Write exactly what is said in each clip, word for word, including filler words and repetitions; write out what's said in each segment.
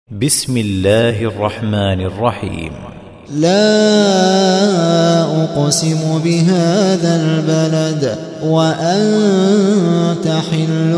بسم الله الرحمن الرحيم. لا أقسم بهذا البلد وأنت حل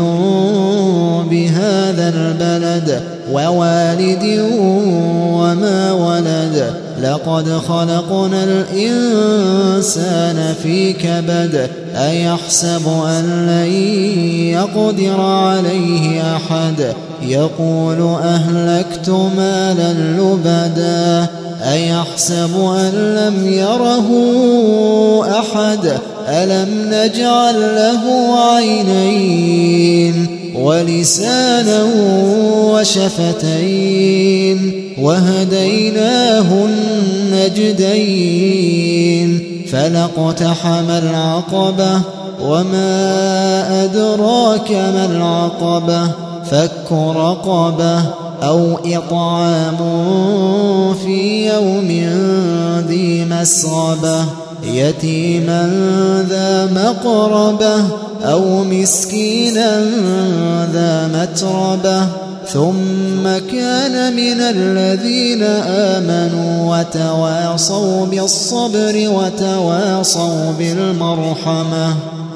بهذا البلد ووالد وما ولد لقد خلقنا الإنسان في كبد أيحسب أن لن يقدر عليه أحد يقول أهلكت مالا لبدا أيحسب أن لم يره أحد ألم نجعل له عينين ولسانا وشفتين وهديناه النجدين فلاقتحم العقبة وما أدراك ما العقبة فك رقبة أو إطعام في يوم ذي مسغبة يتيما ذا مقربة أو مسكينا ذا متربة ثم كان من الذين آمنوا وتواصوا بالصبر وتواصوا بالمرحمة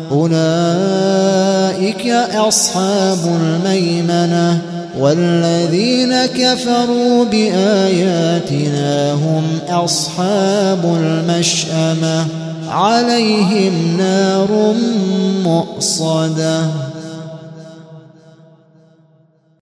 أولئك أصحاب الميمنة والذين كفروا بآياتنا هم أصحاب المشأمة عليهم نار مؤصدة.